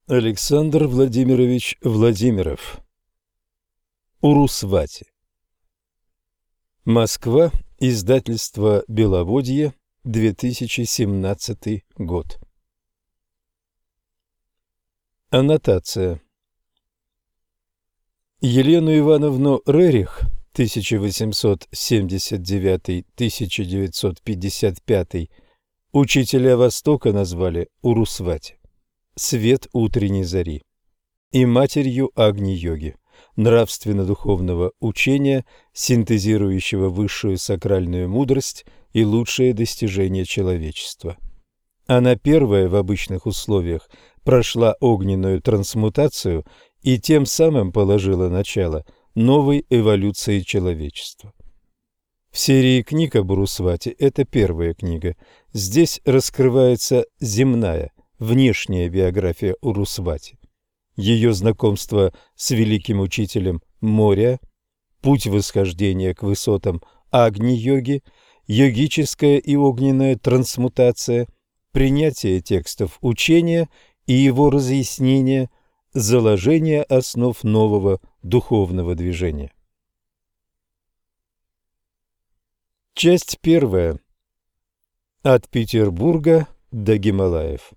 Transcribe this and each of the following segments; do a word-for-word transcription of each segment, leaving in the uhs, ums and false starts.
Александр Владимирович Владимиров. Урусвати. Москва. Издательство «Беловодье», две тысячи семнадцатый год. Аннотация. Елену Ивановну Рерих тысяча восемьсот семьдесят девятый — тысяча девятьсот пятьдесят пятый учителя Востока назвали Урусвати, свет утренней зари, и матерью Агни-йоги, нравственно-духовного учения, синтезирующего высшую сакральную мудрость и лучшие достижения человечества. Она первая в обычных условиях прошла огненную трансмутацию и тем самым положила начало новой эволюции человечества. В серии книг об Урусвати это первая книга. Здесь раскрывается земная, внешняя биография Урусвати, ее знакомство с великим учителем моря, путь восхождения к высотам Агни-йоги, йогическая и огненная трансмутация, принятие текстов учения и его разъяснение, заложение основ нового духовного движения. Часть первая. От Петербурга до Гималаев.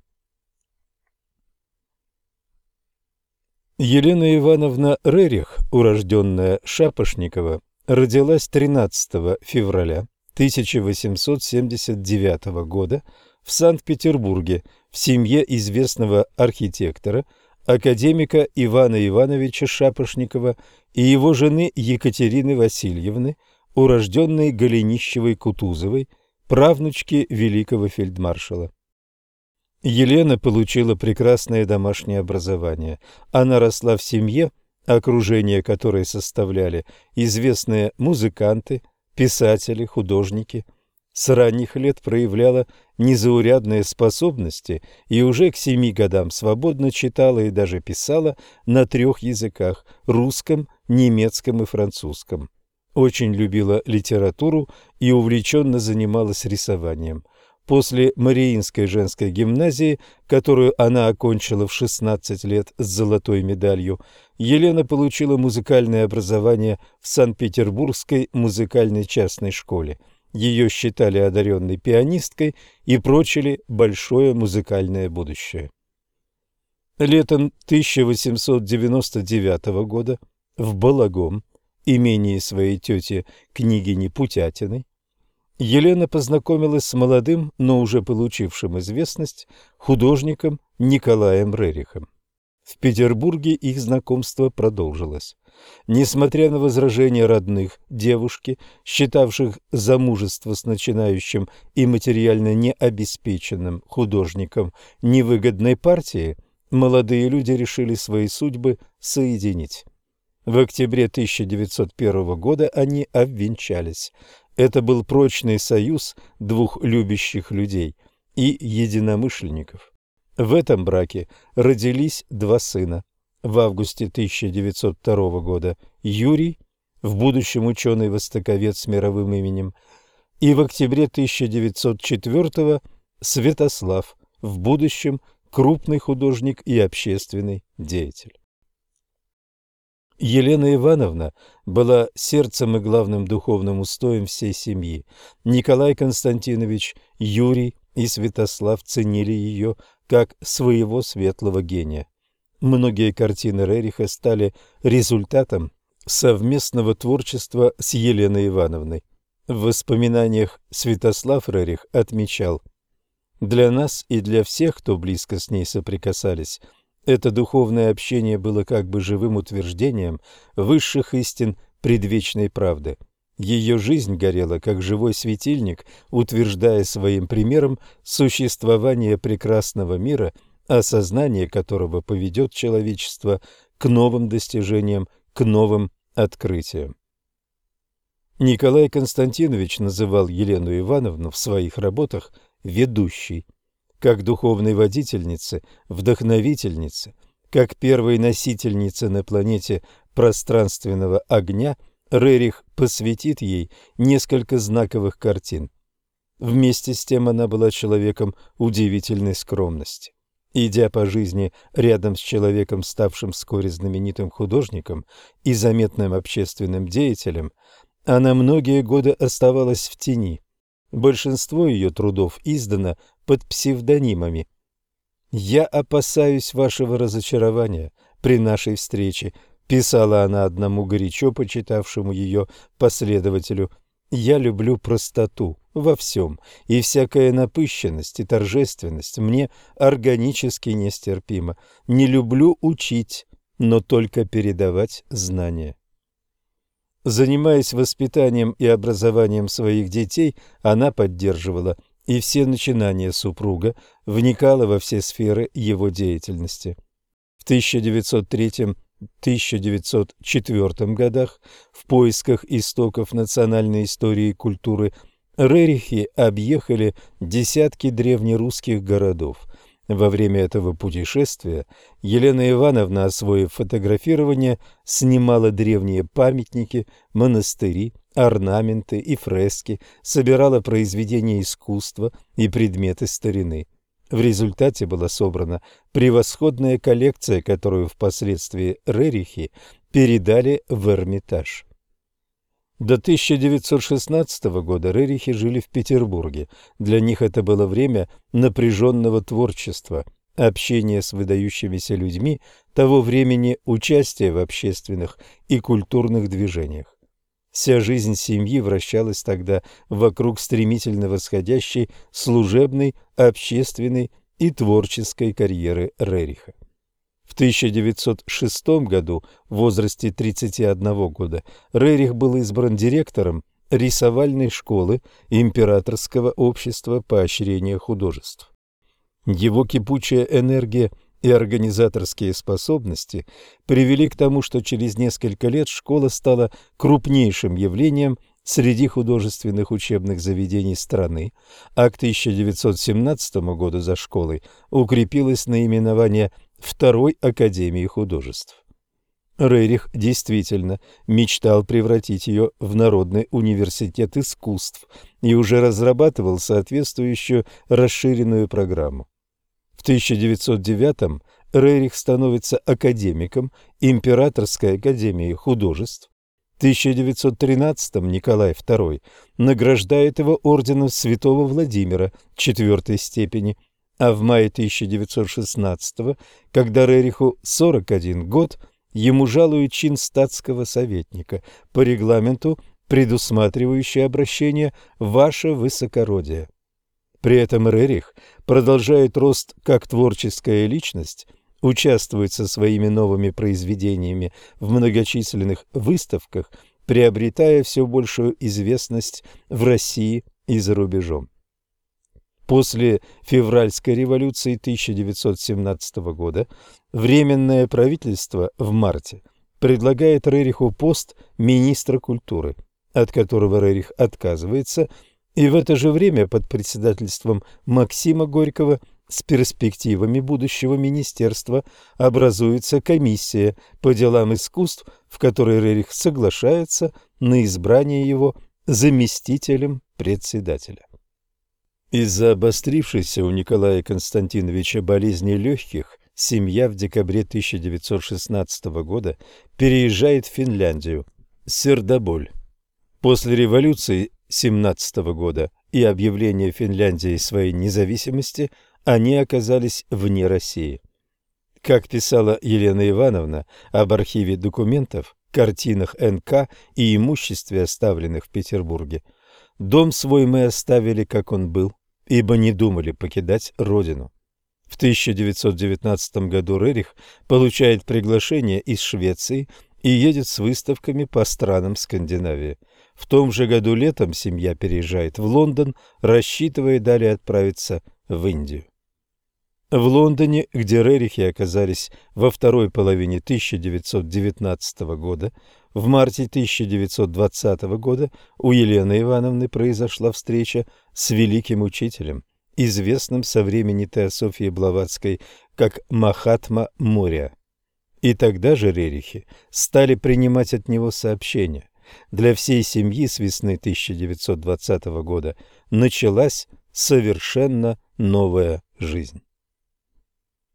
Елена Ивановна Рерих, урожденная Шапошникова, родилась тринадцатого февраля тысяча восемьсот семьдесят девятого года в Санкт-Петербурге в семье известного архитектора, академика Ивана Ивановича Шапошникова и его жены Екатерины Васильевны, урожденной Голенищевой-Кутузовой, правнучки великого фельдмаршала. Елена получила прекрасное домашнее образование. Она росла в семье, окружение которой составляли известные музыканты, писатели, художники. С ранних лет проявляла незаурядные способности и уже к семи годам свободно читала и даже писала на трех языках – русском, немецком и французском. Очень любила литературу и увлеченно занималась рисованием. После Мариинской женской гимназии, которую она окончила в шестнадцать лет с золотой медалью, Елена получила музыкальное образование в Санкт-Петербургской музыкальной частной школе. Ее считали одаренной пианисткой и прочили большое музыкальное будущее. Летом тысяча восемьсот девяносто девятого года в Балагом, имении своей тети княгини Путятиной, Елена познакомилась с молодым, но уже получившим известность, художником Николаем Рерихом. В Петербурге их знакомство продолжилось. Несмотря на возражения родных девушки, считавших замужество с начинающим и материально необеспеченным художником невыгодной партией, молодые люди решили свои судьбы соединить. В октябре тысяча девятьсот первого года они обвенчались. Это был прочный союз двух любящих людей и единомышленников. В этом браке родились два сына. В августе тысяча девятьсот второго года Юрий, в будущем ученый-востоковед с мировым именем, и в октябре тысяча девятьсот четвёртого Святослав, в будущем крупный художник и общественный деятель. Елена Ивановна была сердцем и главным духовным устоем всей семьи. Николай Константинович, Юрий и Святослав ценили ее как своего светлого гения. Многие картины Рериха стали результатом совместного творчества с Еленой Ивановной. В воспоминаниях Святослав Рерих отмечал: «Для нас и для всех, кто близко с ней соприкасались, это духовное общение было как бы живым утверждением высших истин предвечной правды. Ее жизнь горела, как живой светильник, утверждая своим примером существование прекрасного мира, осознание которого поведет человечество к новым достижениям, к новым открытиям». Николай Константинович называл Елену Ивановну в своих работах ведущей. Как духовной водительнице, вдохновительнице, как первой носительнице на планете пространственного огня, Рерих посвятит ей несколько знаковых картин. Вместе с тем она была человеком удивительной скромности. Идя по жизни рядом с человеком, ставшим вскоре знаменитым художником и заметным общественным деятелем, она многие годы оставалась в тени. Большинство ее трудов издано под псевдонимами. «Я опасаюсь вашего разочарования при нашей встрече», — писала она одному горячо почитавшему ее последователю. «Я люблю простоту во всем, и всякая напыщенность и торжественность мне органически нестерпима. Не люблю учить, но только передавать знания». Занимаясь воспитанием и образованием своих детей, она поддерживала и все начинания супруга, вникала во все сферы его деятельности. В тысяча девятьсот третьем — тысяча девятьсот четвёртом годах в поисках истоков национальной истории и культуры Рерихи объехали десятки древнерусских городов. Во время этого путешествия Елена Ивановна, освоив фотографирование, снимала древние памятники, монастыри, орнаменты и фрески, собирала произведения искусства и предметы старины. В результате была собрана превосходная коллекция, которую впоследствии Рерихи передали в Эрмитаж. До тысяча девятьсот шестнадцатого года Рерихи жили в Петербурге. Для них это было время напряженного творчества, общения с выдающимися людьми того времени, участия в общественных и культурных движениях. Вся жизнь семьи вращалась тогда вокруг стремительно восходящей служебной, общественной и творческой карьеры Рериха. В тысяча девятьсот шестом году, в возрасте тридцати одного года, Рерих был избран директором рисовальной школы Императорского общества поощрения художеств. Его кипучая энергия и организаторские способности привели к тому, что через несколько лет школа стала крупнейшим явлением среди художественных учебных заведений страны, а к тысяча девятьсот семнадцатому году за школой укрепилось наименование Второй академии художеств. Рерих действительно мечтал превратить ее в Народный университет искусств и уже разрабатывал соответствующую расширенную программу. В тысяча девятьсот девятом Рерих становится академиком Императорской академии художеств. В тысяча девятьсот тринадцатом Николай второй награждает его орденом Святого Владимира четвертой степени, а в мае тысяча девятьсот шестнадцатого, когда Рериху сорок один год, ему жалуют чин статского советника по регламенту, предусматривающий обращение «Ваше Высокородие». При этом Рерих продолжает рост как творческая личность, участвует со своими новыми произведениями в многочисленных выставках, приобретая все большую известность в России и за рубежом. После февральской революции тысяча девятьсот семнадцатого года Временное правительство в марте предлагает Рериху пост министра культуры, от которого Рерих отказывается, и в это же время под председательством Максима Горького с перспективами будущего министерства образуется комиссия по делам искусств, в которой Рерих соглашается на избрание его заместителем председателя. Из-за обострившейся у Николая Константиновича болезни легких семья в декабре тысяча девятьсот шестнадцатого года переезжает в Финляндию, Сердоболь. После революции семнадцатого года и объявления Финляндии своей независимости они оказались вне России. Как писала Елена Ивановна об архиве документов, картинах эн ка и имуществе, оставленных в Петербурге, «Дом свой мы оставили, как он был, ибо не думали покидать родину». В тысяча девятьсот девятнадцатом году Рерих получает приглашение из Швеции и едет с выставками по странам Скандинавии. В том же году летом семья переезжает в Лондон, рассчитывая далее отправиться в Индию. В Лондоне, где Рерихи оказались во второй половине тысяча девятьсот девятнадцатого года, в марте тысяча девятьсот двадцатого года у Елены Ивановны произошла встреча с великим учителем, известным со времени Теософии Блаватской как Махатма Мория. И тогда же Рерихи стали принимать от него сообщения. Для всей семьи с весны тысяча девятьсот двадцатого года началась совершенно новая жизнь.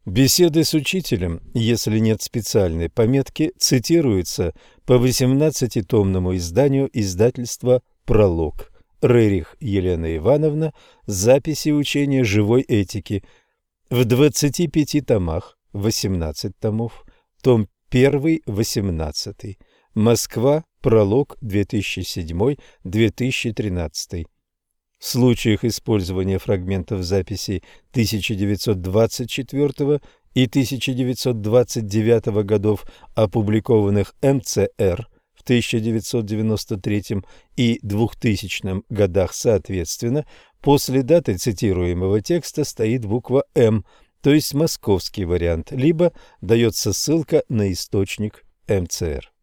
Беседы с учителем, если нет специальной пометки, цитируются по восемнадцатитомному изданию издательства «Пролог». Рерих Елена Ивановна. Записи учения живой этики. В двадцати пяти томах, восемнадцать томов. Том первый, восемнадцатый. Москва. Пролог. две тысячи седьмой — две тысячи тринадцатый. В случаях использования фрагментов записей тысяча девятьсот двадцать четвёртого и тысяча девятьсот двадцать девятого годов, опубликованных эм цэ эр в тысяча девятьсот девяносто третьем и двухтысячном годах соответственно, после даты цитируемого текста стоит буква «М», то есть московский вариант, либо дается ссылка на источник эм цэ эр.